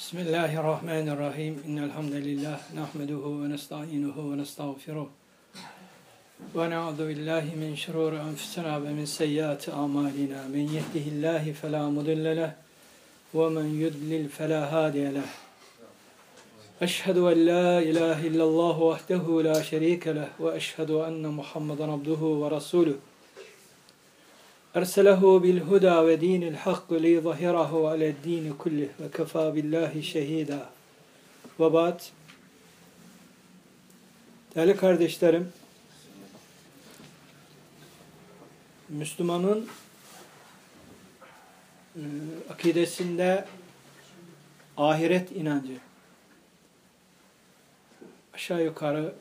Bismillahirrahmanirrahim. İnnel hamdelellahi nahmeduhu ve nestainuhu ve nestağfiruh. Ve na'udzu billahi min şururi enfusina ve min seyyiati amalina. Men yehdihillahu fela mudille leh ve men yudlil fela hadiye leh. Eşhedü en la ilahe illallah vahdehu la şerike leh ve eşhedü enne Muhammeden abduhu ve resuluh. Erselehu bil huda ve dinil hak li zahirahu ale'd-din kullih ve kefa billahi şehida. Ve ba'd. Değerli kardeşlerim, Müslümanın akidesinde ahiret inancı aşağı yukarı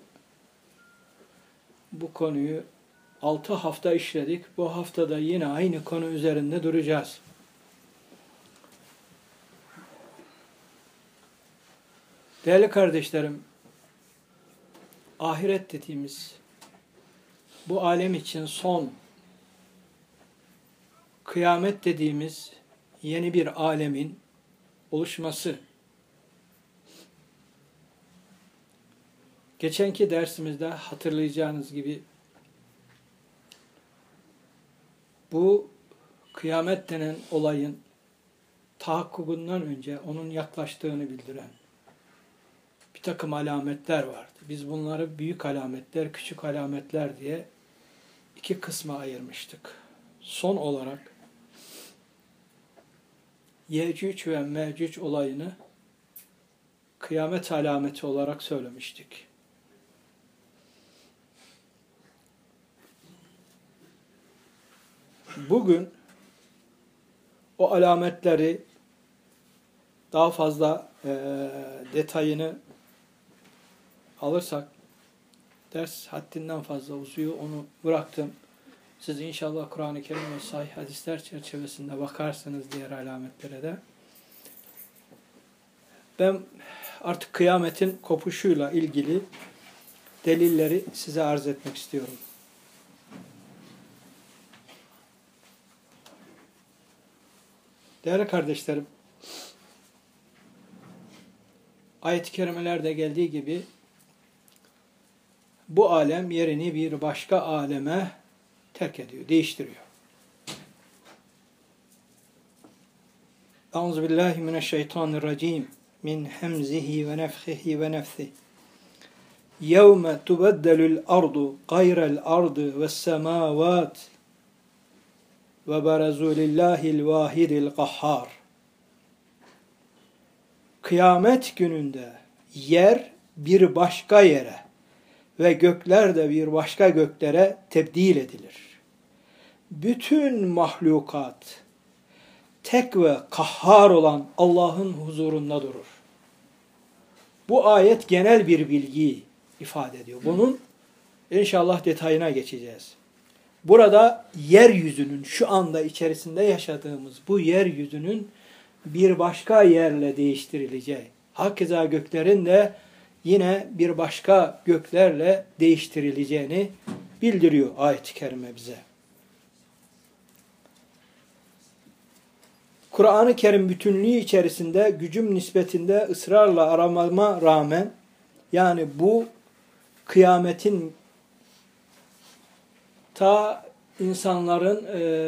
bu konuyu 6 hafta işledik. Bu haftada yine aynı konu üzerinde duracağız. Değerli kardeşlerim, ahiret dediğimiz bu alem için son, kıyamet dediğimiz yeni bir alemin oluşması. Geçenki dersimizde hatırlayacağınız gibi bu kıyamet denen olayın tahakkukundan önce onun yaklaştığını bildiren bir takım alametler vardı. Biz bunları büyük alametler, küçük alametler diye iki kısma ayırmıştık. Son olarak Yecüc ve Mecüc olayını kıyamet alameti olarak söylemiştik. Bugün o alametleri daha fazla detayını alırsak ders haddinden fazla uzuyor. Onu bıraktım. Siz inşallah Kur'an-ı Kerim ve sahih hadisler çerçevesinde bakarsınız diğer alametlere de. Ben artık kıyametin kopuşuyla ilgili delilleri size arz etmek istiyorum. Değerli kardeşlerim, ayet-i kerimelerde geldiği gibi bu alem yerini bir başka aleme terk ediyor, değiştiriyor. Euzubillahimineşşeytanirracim min hemzihi ve nefhihi ve nefthih. Yevme tubeddelul ardu gayrel ardı ve semavat ve barazu lillahil vahidil kahhar. Kıyamet gününde yer bir başka yere ve gökler de bir başka göklere tebdil edilir. Bütün mahlukat tek ve kahhar olan Allah'ın huzurunda durur. Bu ayet genel bir bilgiyi ifade ediyor. Bunun inşallah detayına geçeceğiz. Burada yeryüzünün şu anda içerisinde yaşadığımız bu yeryüzünün bir başka yerle değiştirileceği, hakeza göklerin de yine bir başka göklerle değiştirileceğini bildiriyor ayet-i kerime bize. Kur'an-ı Kerim bütünlüğü içerisinde gücüm nispetinde ısrarla aramama rağmen, yani bu kıyametin ta insanların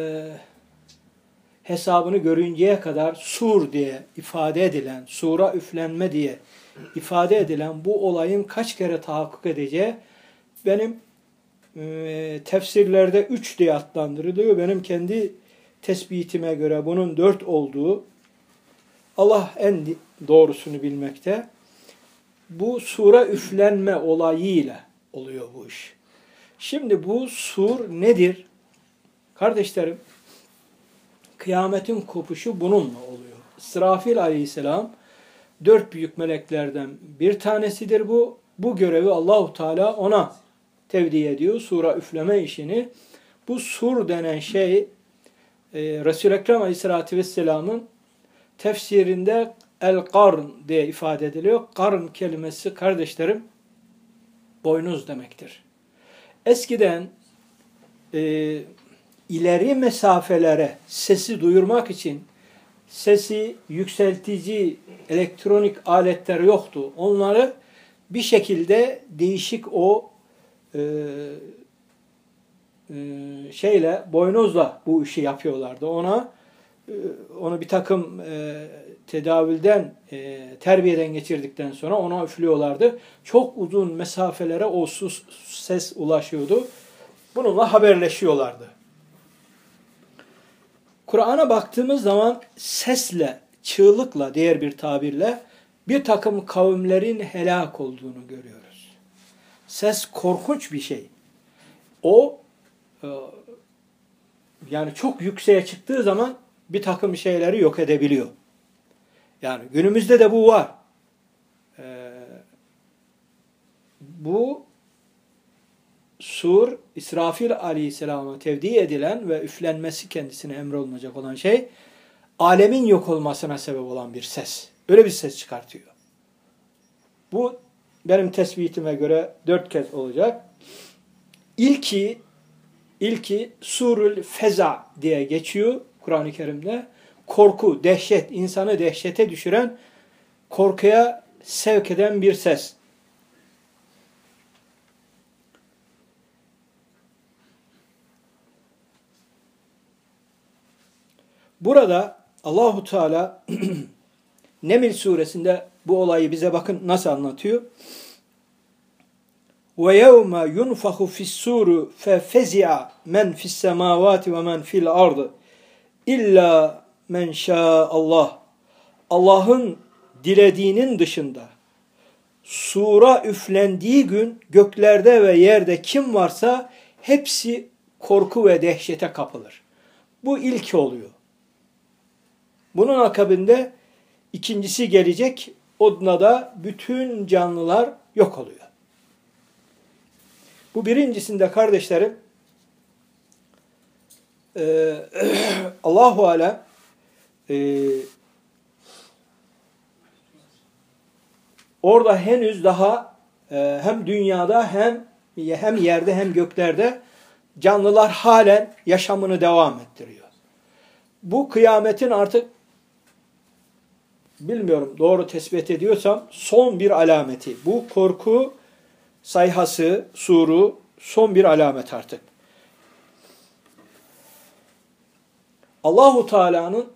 hesabını görünceye kadar sur diye ifade edilen, sura üflenme diye ifade edilen bu olayın kaç kere tahakkuk edeceği benim tefsirlerde 3 diye adlandırılıyor. Benim kendi tespitime göre bunun 4 olduğu, Allah en doğrusunu bilmekte. Bu sura üflenme olayıyla oluyor bu iş. Şimdi bu sur nedir? Kardeşlerim, kıyametin kopuşu bununla oluyor. İsrafil aleyhisselam 4 büyük meleklerden bir tanesidir bu. Bu görevi Allahu Teala ona tevdi ediyor. Sura üfleme işini. Bu sur denen şey Resul-i Ekrem aleyhissalatü vesselamın tefsirinde el-karn diye ifade ediliyor. Karn kelimesi kardeşlerim boynuz demektir. Eskiden ileri mesafelere sesi duyurmak için sesi yükseltici elektronik aletler yoktu. Onları bir şekilde değişik o boynuzla bu işi yapıyorlardı. Onu bir takım tedavülden, terbiyeden geçirdikten sonra ona üflüyorlardı. Çok uzun mesafelere o ses ulaşıyordu. Bununla haberleşiyorlardı. Kur'an'a baktığımız zaman sesle, çığlıkla, diğer bir tabirle bir takım kavimlerin helak olduğunu görüyoruz. Ses korkunç bir şey. O yani çok yükseğe çıktığı zaman bir takım şeyleri yok edebiliyor. Yani günümüzde de bu var. Bu sur, İsrafil aleyhisselama tevdi edilen ve üflenmesi kendisine emrolunacak olan şey, alemin yok olmasına sebep olan bir ses. Öyle bir ses çıkartıyor. Bu benim tespitime göre 4 kez olacak. İlki Surül Feza diye geçiyor Kur'an-ı Kerim'de. Korku, dehşet, insanı dehşete düşüren, korkuya sevk eden bir ses. Burada Allahu Teala Neml suresinde bu olayı bize bakın nasıl anlatıyor. Ve yevme yunfahu fis-suru fefezi'a men fis-semavati ve men fil-ardı illa men şa'allah. Allah'ın dilediğinin dışında sura üflendiği gün göklerde ve yerde kim varsa hepsi korku ve dehşete kapılır. Bu ilk oluyor. Bunun akabinde ikincisi gelecek. Onda da bütün canlılar yok oluyor. Bu birincisinde kardeşlerim Allahu Alem orada henüz daha hem dünyada hem yerde hem göklerde canlılar halen yaşamını devam ettiriyor. Bu kıyametin artık bilmiyorum doğru tespit ediyorsam son bir alameti. Bu korku sayhası, suru son bir alamet artık. Allahu Teala'nın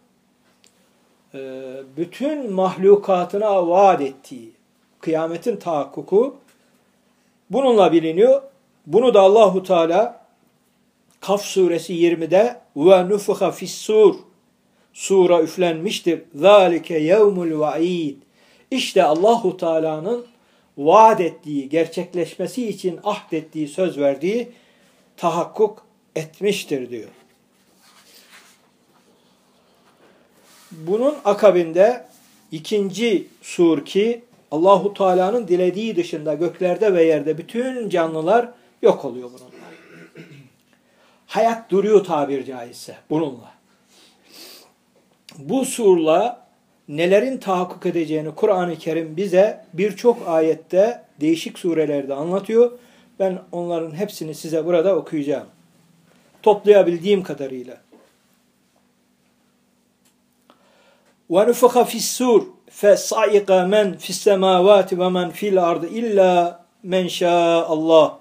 bütün mahlukatına vaat ettiği kıyametin tahakkuku bununla biliniyor. Bunu da Allahu Teala Kaf suresi 20'de ve nufuha fis-sur sura üflenmiştir. Zalike yevmul vaid. İşte Allahu Teala'nın vaat ettiği, gerçekleşmesi için ahdettiği, söz verdiği tahakkuk etmiştir diyor. Bunun akabinde ikinci sur ki Allahu Teala'nın dilediği dışında göklerde ve yerde bütün canlılar yok oluyor bununla. Hayat duruyor tabir caizse bununla. Bu surla nelerin tahakkuk edeceğini Kur'an-ı Kerim bize birçok ayette, değişik surelerde anlatıyor. Ben onların hepsini size burada okuyacağım. Toplayabildiğim kadarıyla. وَنُفَخَ فِي السُّورِ فَصَعِقَ مَنْ فِي السَّمَاوَاتِ وَمَنْ فِي الْأَرْضِ إِلَّا مَنْ شَاءَ اللّٰهِ.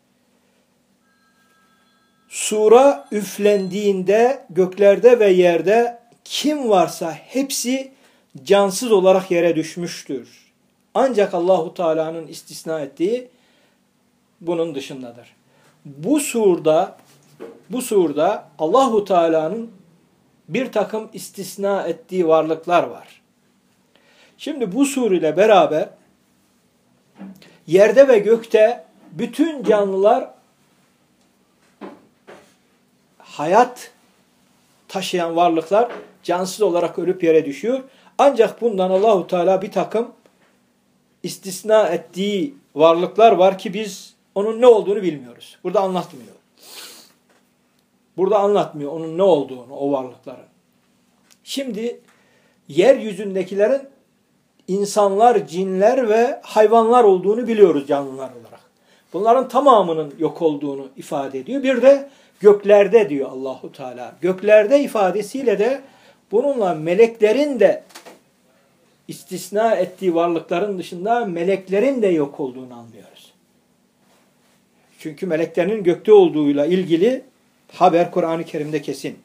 Sura üflendiğinde göklerde ve yerde kim varsa hepsi cansız olarak yere düşmüştür. Ancak Allahu Teala'nın istisna ettiği bunun dışındadır. Bu surda Allahu Teala'nın bir takım istisna ettiği varlıklar var. Şimdi bu sur ile beraber yerde ve gökte bütün canlılar hayat taşıyan varlıklar cansız olarak ölüp yere düşüyor. Ancak bundan Allahu Teala bir takım istisna ettiği varlıklar var ki biz onun ne olduğunu bilmiyoruz. Burada anlatmıyor. Burada anlatmıyor onun ne olduğunu, o varlıkların. Şimdi yeryüzündekilerin insanlar, cinler ve hayvanlar olduğunu biliyoruz canlılar olarak. Bunların tamamının yok olduğunu ifade ediyor. Bir de göklerde diyor Allahu Teala. Göklerde ifadesiyle de bununla meleklerin de istisna ettiği varlıkların dışında meleklerin de yok olduğunu anlıyoruz. Çünkü meleklerin gökte olduğuyla ilgili haber Kur'an-ı Kerim'de kesin.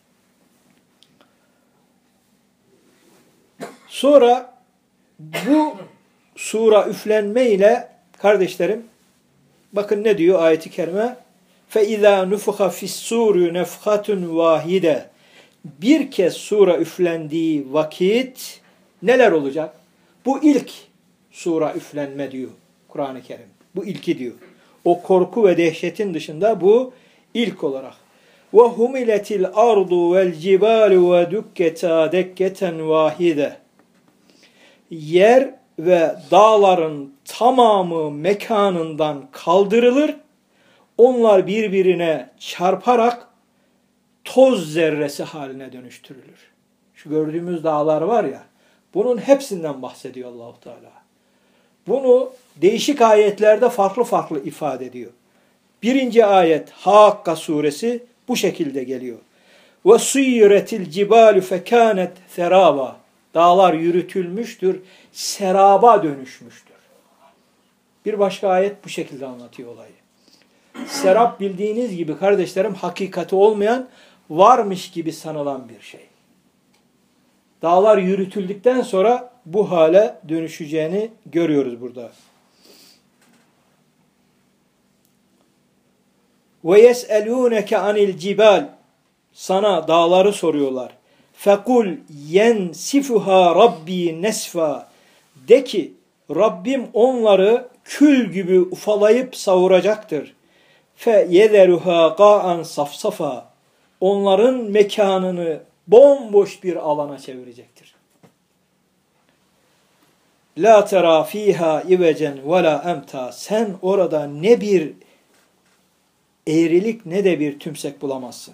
Sonra bu sura üflenme ile kardeşlerim bakın ne diyor ayet-i kerime? فَاِذَا نُفُخَ فِي السُّورِ نَفْخَةٌ وَاحِدَةٌ Bir kez sura üflendiği vakit neler olacak? Bu ilk sura üflenme diyor Kur'an-ı Kerim. Bu ilki diyor. O korku ve dehşetin dışında bu ilk olarak. وَهُمِلَتِ الْأَرْضُ وَالْجِبَالُ وَدُكَّتَا دَكَّةً وَاحِدَةً Yer ve dağların tamamı mekanından kaldırılır. Onlar birbirine çarparak toz zerresi haline dönüştürülür. Şu gördüğümüz dağlar var ya, bunun hepsinden bahsediyor Allah-u Teala. Bunu değişik ayetlerde farklı farklı ifade ediyor. Birinci ayet Hakka suresi bu şekilde geliyor. وَسُيِّرَتِ الْجِبَالُ فَكَانَتْ ثَرَابًا Dağlar yürütülmüştür, seraba dönüşmüştür. Bir başka ayet bu şekilde anlatıyor olayı. Serap bildiğiniz gibi kardeşlerim hakikati olmayan, varmış gibi sanılan bir şey. Dağlar yürütüldükten sonra bu hale dönüşeceğini görüyoruz burada. وَيَسْأَلُونَكَ عَنِ الْجِبَالِ Sana dağları soruyorlar. فَقُلْ يَنْسِفُهَا رَبِّي نَسْفًا De ki Rabbim onları kül gibi ufalayıp savuracaktır. فَيَذَرُهَا قَاءً صَفْصَفًا Onların mekanını bomboş bir alana çevirecektir. لَا تَرَى ف۪يهَا اِوَجًا وَلَا اَمْتَى Sen orada ne bir eğrilik ne de bir tümsek bulamazsın.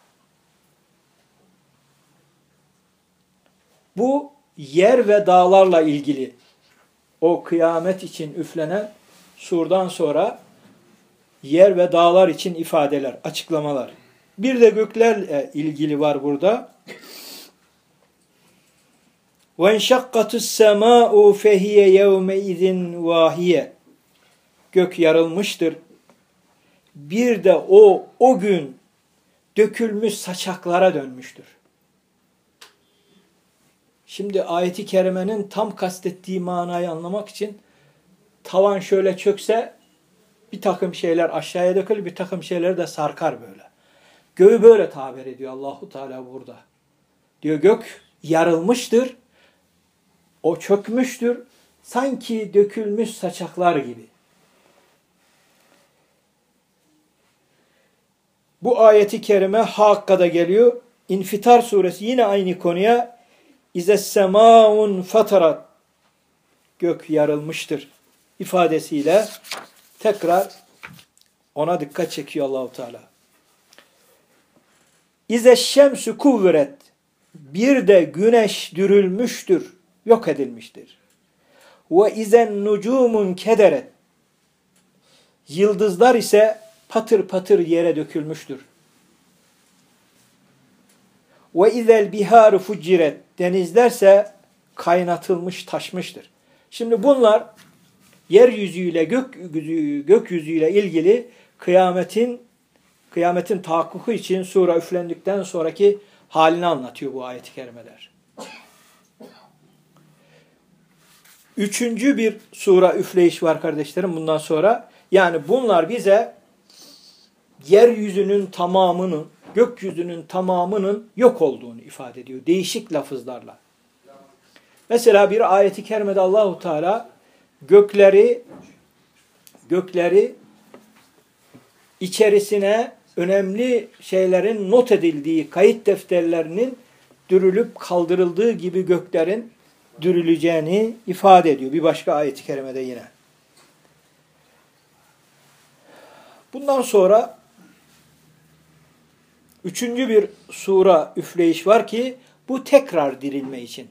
Bu yer ve dağlarla ilgili o kıyamet için üflenen surdan sonra yer ve dağlar için ifadeler, açıklamalar. Bir de göklerle ilgili var burada. وَاَنْشَقَّتُ السَّمَاءُ فَهِيَ يَوْمَئِذٍ وَاهِيَ Gök yarılmıştır. Bir de o gün dökülmüş saçaklara dönmüştür. Şimdi ayeti kerimenin tam kastettiği manayı anlamak için tavan şöyle çökse bir takım şeyler aşağıya dökülür, bir takım şeyler de sarkar böyle. Göğü böyle tabir ediyor Allahu Teala burada. Diyor gök yarılmıştır, o çökmüştür, sanki dökülmüş saçaklar gibi. Bu ayeti kerime Hakka'da geliyor. İnfitar suresi yine aynı konuya İzes-semâun fatarat Gök yarılmıştır ifadesiyle tekrar ona dikkat çekiyor Allahu Teala. İzeş-şemsü kuvveret Bir de güneş dürülmüştür, yok edilmiştir. Ve izen nucumun kederet Yıldızlar ise patır patır yere dökülmüştür. Ve izel biharu fuciret Denizlerse kaynatılmış, taşmıştır. Şimdi bunlar yeryüzüyle, gökyüzüyle ilgili kıyametin tahakkuku için sura üflendikten sonraki halini anlatıyor bu ayet-i kerimeler. Üçüncü bir sura üfleyiş var kardeşlerim bundan sonra. Yani bunlar bize yeryüzünün tamamının, gökyüzünün tamamının yok olduğunu ifade ediyor. Değişik lafızlarla. Mesela bir ayet-i kerimede Allahu Teala gökleri içerisine önemli şeylerin not edildiği kayıt defterlerinin dürülüp kaldırıldığı gibi göklerin dürüleceğini ifade ediyor. Bir başka ayet-i kerimede yine. Bundan sonra üçüncü bir sura üfleyiş var ki bu tekrar dirilme için.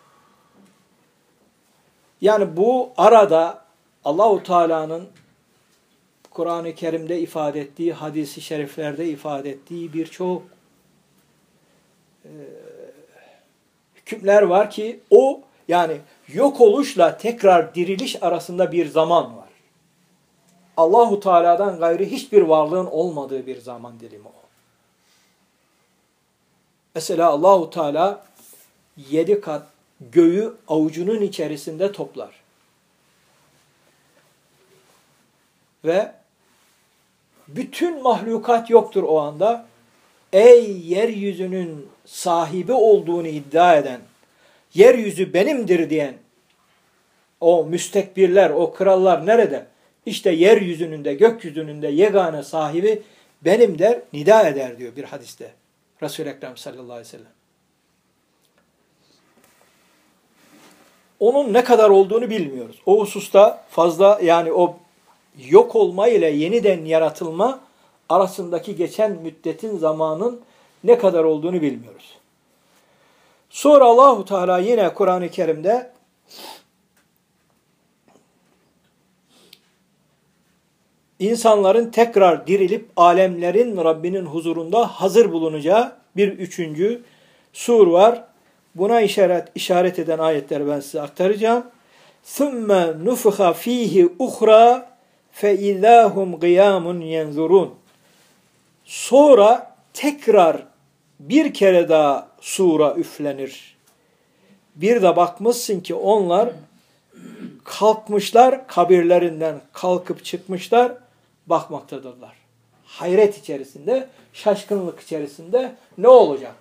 Yani bu arada Allahu Teala'nın Kur'an-ı Kerim'de ifade ettiği, hadis-i şeriflerde ifade ettiği birçok hükümler var ki o Yani yok oluşla tekrar diriliş arasında bir zaman var. Allahu Teala'dan gayrı hiçbir varlığın olmadığı bir zaman dilimi o. Mesela Allahu Teala 7 kat göğü avucunun içerisinde toplar. Ve bütün mahlukat yoktur o anda. Ey yeryüzünün sahibi olduğunu iddia eden, yeryüzü benimdir diyen o müstekbirler, o krallar nerede? İşte yeryüzünün de gökyüzünün de yegane sahibi benim der, nida eder diyor bir hadiste. Resul-i Ekrem sallallahu aleyhi ve sellem. Onun ne kadar olduğunu bilmiyoruz. O hususta fazla, yani o yok olma ile yeniden yaratılma arasındaki geçen müddetin, zamanın ne kadar olduğunu bilmiyoruz. Sonra Allahu Teala yine Kur'an-ı Kerim'de insanların tekrar dirilip alemlerin Rabbinin huzurunda hazır bulunacağı bir üçüncü sur var. Buna işaret eden ayetleri ben size aktaracağım. ثُمَّ نُفْخَ ف۪يهِ اُخْرَى فَاِذَا هُمْ قِيَامٌ يَنْظُرُونَ. Sonra tekrar bir kere daha sura üflenir. Bir de bakmışsın ki onlar kalkmışlar, kabirlerinden kalkıp çıkmışlar, bakmaktadırlar. Hayret içerisinde, şaşkınlık içerisinde ne olacak?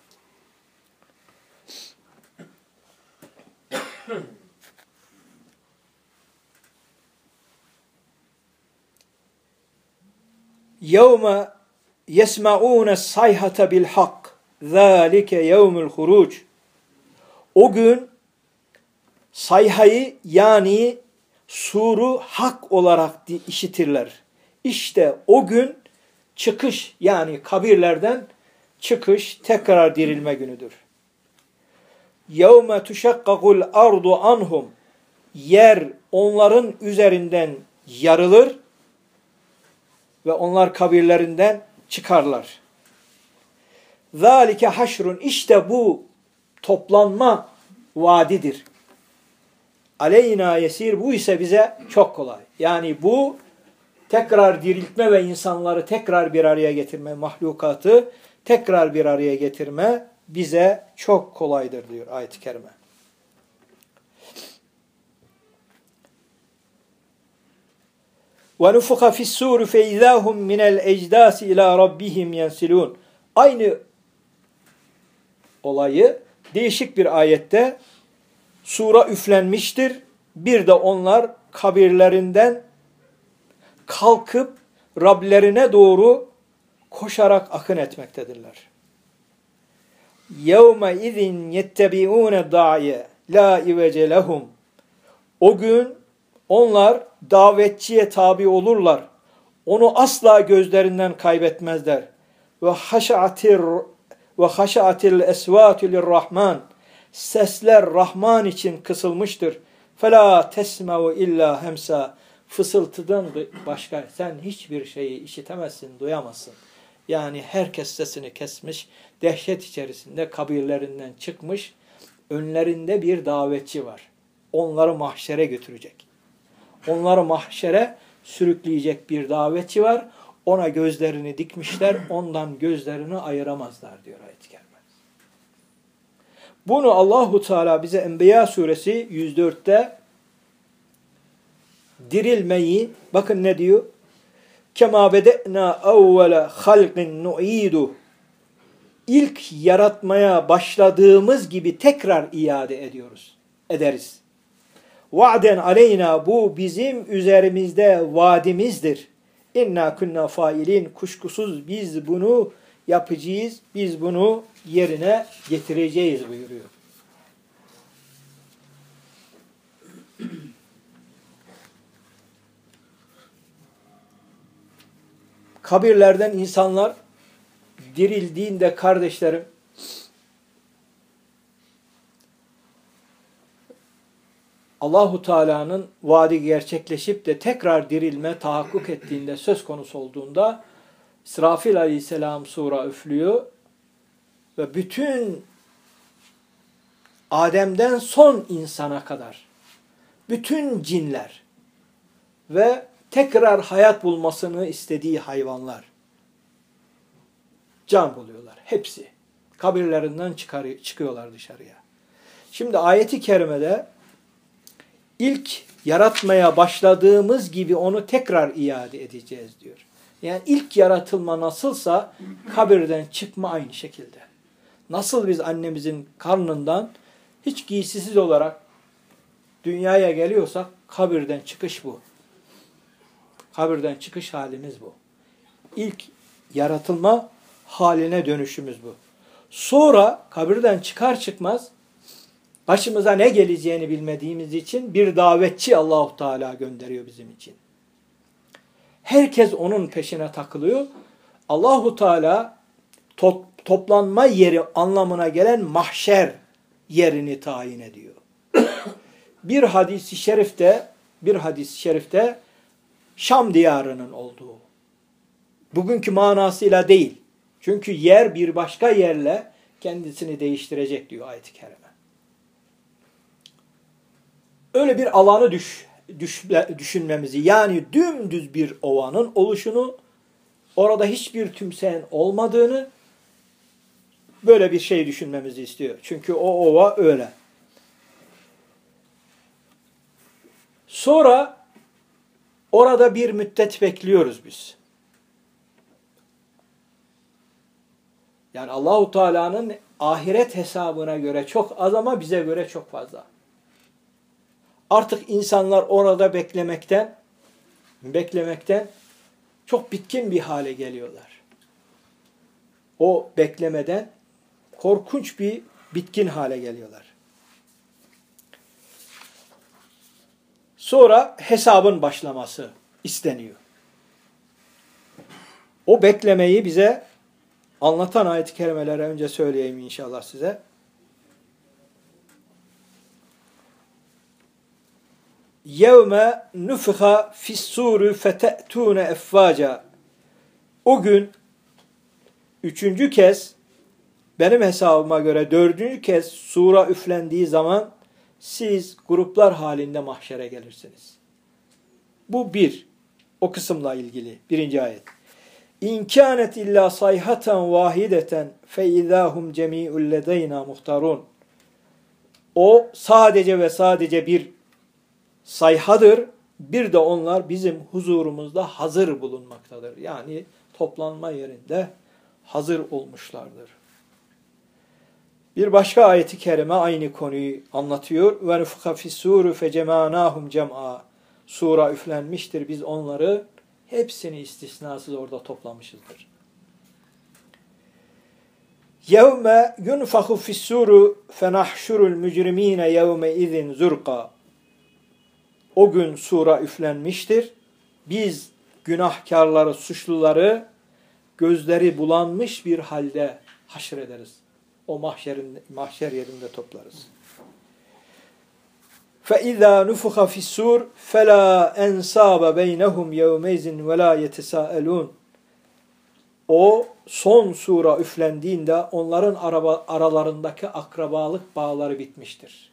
يَوْمَ يَسْمَعُونَ الصَّيْحَةَ بِالْحَقِّ ذَٰلِكَ يَوْمُ الْخُرُوجِ. O gün sayhayı, yani suru hak olarak işitirler. İşte o gün çıkış, yani kabirlerden çıkış, tekrar dirilme günüdür. يَوْمَ تُشَقَّقُ الْأَرْضُ عَنْهُمْ. Yer onların üzerinden yarılır ve onlar kabirlerinden çıkarlar. ذَٰلِكَ haşrun. İşte bu toplanma vaadidir. Aleyna yesir. Bu ise bize çok kolay. Yani bu tekrar diriltme ve insanları tekrar bir araya getirme, mahlukatı tekrar bir araya getirme bize çok kolaydır diyor ayet-i kerime. وَنُفُخَ فِي السُّورِ فَاِذَا هُمْ مِنَ الْاَجْدَاسِ اِلَى رَبِّهِمْ يَنْسِلُونَ. Aynı olayı değişik bir ayette sura üflenmiştir. Bir de onlar kabirlerinden kalkıp Rablerine doğru koşarak akın etmektedirler. يَوْمَ اِذٍ يَتَّبِعُونَ دَاعِيَ لَا اِوَجَ لَهُمْ. O gün onlar davetçiye tabi olurlar. Onu asla gözlerinden kaybetmezler. Ve haşa'atil esvatu lirrahman. Sesler Rahman için kısılmıştır. Fela tesma'u illa hemsa. Fısıltıdan başka sen hiçbir şeyi işitemezsin, duyamazsın. Yani herkes sesini kesmiş, dehşet içerisinde kabirlerinden çıkmış, önlerinde bir davetçi var. Onları mahşere götürecek. Onları mahşere sürükleyecek bir davetçi var. Ona gözlerini dikmişler, ondan gözlerini ayıramazlar diyor ayet-i kerime. Bunu Allahu Teala bize Enbiya suresi 104'te dirilmeyi, bakın ne diyor? Kema bede'na evvele halqin nu'idu. İlk yaratmaya başladığımız gibi tekrar iade ederiz. Va'den aleyna, bu bizim üzerimizde vaadimizdir. İnna kunna failin, kuşkusuz biz bunu yapacağız, biz bunu yerine getireceğiz buyuruyor. Kabirlerden insanlar dirildiğinde kardeşlerim, Allahu Teala'nın vaadi gerçekleşip de tekrar dirilme tahakkuk ettiğinde, söz konusu olduğunda İsrafil Aleyhisselam sura üflüyor ve bütün Adem'den son insana kadar bütün cinler ve tekrar hayat bulmasını istediği hayvanlar can buluyorlar. Hepsi. Kabirlerinden çıkıyorlar dışarıya. Şimdi ayeti kerimede ilk yaratmaya başladığımız gibi onu tekrar iade edeceğiz diyor. Yani ilk yaratılma nasılsa kabirden çıkma aynı şekilde. Nasıl biz annemizin karnından hiç giysisiz olarak dünyaya geliyorsak kabirden çıkış bu. Kabirden çıkış halimiz bu. İlk yaratılma haline dönüşümüz bu. Sonra kabirden çıkar çıkmaz başımıza ne geleceğini bilmediğimiz için bir davetçi Allahu Teala gönderiyor bizim için. Herkes onun peşine takılıyor. Allahu Teala toplanma yeri anlamına gelen mahşer yerini tayin ediyor. Bir hadis-i şerifte Şam diyarının olduğu. Bugünkü manasıyla değil. Çünkü yer bir başka yerle kendisini değiştirecek diyor ayet-i kerime. Öyle bir alanı düşünmemizi, yani dümdüz bir ovanın oluşunu, orada hiçbir tümseyin olmadığını, böyle bir şey düşünmemizi istiyor. Çünkü o ova öyle. Sonra orada bir müddet bekliyoruz biz. Yani Allahu Teala'nın ahiret hesabına göre çok az ama bize göre çok fazla. Artık insanlar orada beklemekten çok bitkin bir hale geliyorlar. O beklemeden korkunç bir bitkin hale geliyorlar. Sonra hesabın başlaması isteniyor. O beklemeyi bize anlatan ayet-i kerimeleri önce söyleyeyim inşallah size. يَوْمَ نُفِخَ فِي السُّورِ فَتَأْتُونَ اَفْوَاجًا. O gün üçüncü kez, benim hesabıma göre dördüncü kez sura üflendiği zaman siz gruplar halinde mahşere gelirsiniz. Bu bir. O kısımla ilgili. Birinci ayet. اِنْ كَانَتْ اِلَّا صَيْحَةً وَاحِدَةً فَاِذَا هُمْ جَمِيعُ لَدَيْنَا مُحْتَرُونَ. O sadece ve sadece bir sayhadır. Bir de onlar bizim huzurumuzda hazır bulunmaktadır. Yani toplanma yerinde hazır olmuşlardır. Bir başka ayeti kerime aynı konuyu anlatıyor. وَنُفْخَ فِي السُّورِ فَجَمَعْنَاهُمْ جَمْعًا. Sura üflenmiştir. Biz onları hepsini istisnasız orada toplamışızdır. يَوْمَ يُنْفَخُ فِي السُّورِ فَنَحْشُرُ الْمُجْرِم۪ينَ يَوْمَئِذٍ زُرْقًا. O gün sura üflenmiştir. Biz günahkarları, suçluları gözleri bulanmış bir halde haşrederiz. O mahşer yerinde toplarız. فَاِذَا نُفُخَ فِي السُّورِ فَلَا اَنْسَابَ بَيْنَهُمْ يَوْمَيْزٍ وَلَا يَتَسَاءَلُونَ. O son sura üflendiğinde onların aralarındaki akrabalık bağları bitmiştir.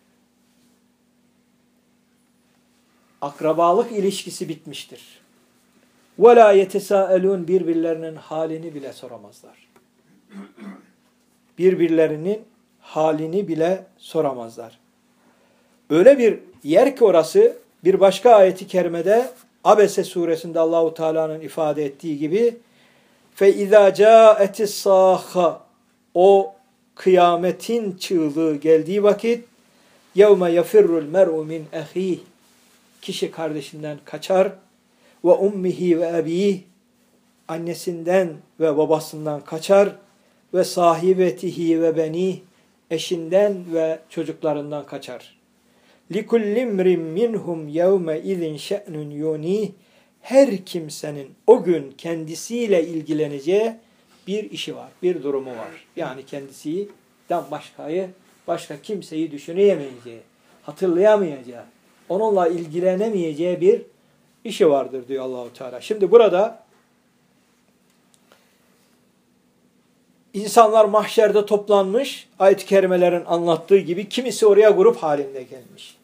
Akrabalık ilişkisi bitmiştir. وَلَا يَتَسَاءَلُونَ. Birbirlerinin halini bile soramazlar. Birbirlerinin halini bile soramazlar. Öyle bir yer ki orası, bir başka ayeti kerimede Abese suresinde Allahu Teala'nın ifade ettiği gibi فَاِذَا جَاءَتِ السَّاخَ. O kıyametin çığlığı geldiği vakit يَوْمَ يَفِرُّ الْمَرْءُ مِنْ اَخِيهِ. Kişi kardeşinden kaçar. Ve ummihi ve ebih. Annesinden ve babasından kaçar. Ve sahibetihi ve benih. Eşinden ve çocuklarından kaçar. لِكُلِّ اِمْرٍ مِّنْهُمْ يَوْمَ اِذٍ شَأْنٌ يُونِيهِ. Her kimsenin o gün kendisiyle ilgileneceği bir işi var, bir durumu var. Yani kendisinden başka kimseyi düşünemeyeceği, hatırlayamayacağı, onunla ilgilenemeyeceği bir işi vardır diyor Allahu Teala. Şimdi burada İnsanlar mahşerde toplanmış, ayet-i kerimelerin anlattığı gibi kimisi oraya grup halinde gelmiş.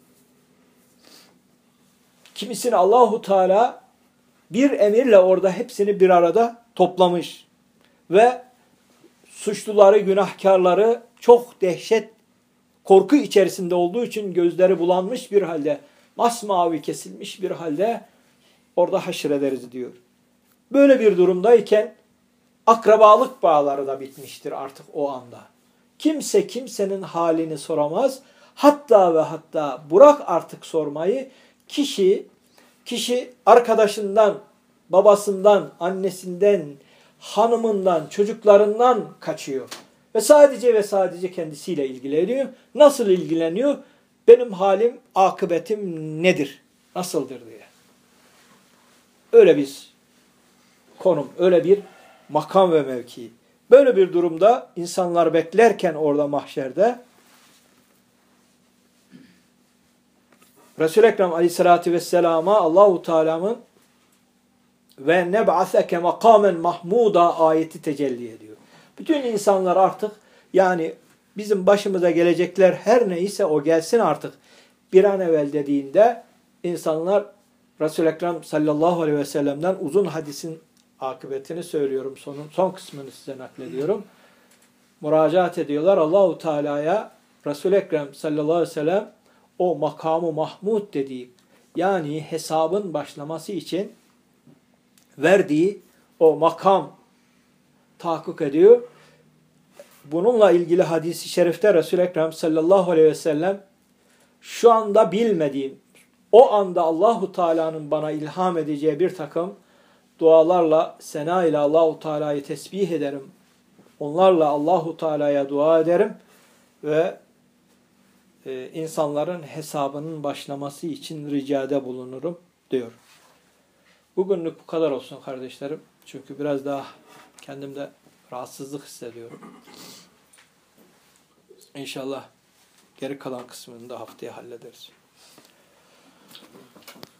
Kimisini Allahu Teala bir emirle orada hepsini bir arada toplamış. Ve suçluları, günahkarları çok dehşet, korku içerisinde olduğu için gözleri bulanmış bir halde, masmavi kesilmiş bir halde orada haşrederiz diyor. Böyle bir durumdayken akrabalık bağları da bitmiştir artık o anda. Kimse kimsenin halini soramaz. Hatta ve hatta bırak artık sormayı, kişi arkadaşından, babasından, annesinden, hanımından, çocuklarından kaçıyor. Ve sadece kendisiyle ilgileniyor. Nasıl ilgileniyor? Benim halim, akıbetim nedir? Nasıldır diye. Öyle bir konum, öyle bir makam ve mevki. Böyle bir durumda insanlar beklerken orada mahşerde Resul-i Ekrem Aleyhisselatü Vesselam'a Allahu Teala'nın ve neb'aseke makamen mahmuda ayeti tecelli ediyor. Bütün insanlar artık yani bizim başımıza gelecekler her neyse o gelsin artık bir an evvel dediğinde insanlar Resul-i Ekrem sallallahu aleyhi ve sellem'den uzun hadisin akıbetini söylüyorum. Son kısmını size naklediyorum. Müracaat ediyorlar Allahu Teala'ya. Resul-i Ekrem sallallahu aleyhi ve sellem o makamı mahmud dediği yani hesabın başlaması için verdiği o makam tahakkuk ediyor. Bununla ilgili hadis-i şerifte Resul-i Ekrem sallallahu aleyhi ve sellem şu anda bilmediğim, o anda Allahu Teala'nın bana ilham edeceği bir takım dualarla, sena ile Allahu Teala'yı tesbih ederim. Onlarla Allahu Teala'ya dua ederim ve insanların hesabının başlaması için ricada bulunurum diyor. Bugünlük bu kadar olsun kardeşlerim. Çünkü biraz daha kendimde rahatsızlık hissediyorum. İnşallah geri kalan kısmını da haftaya hallederiz.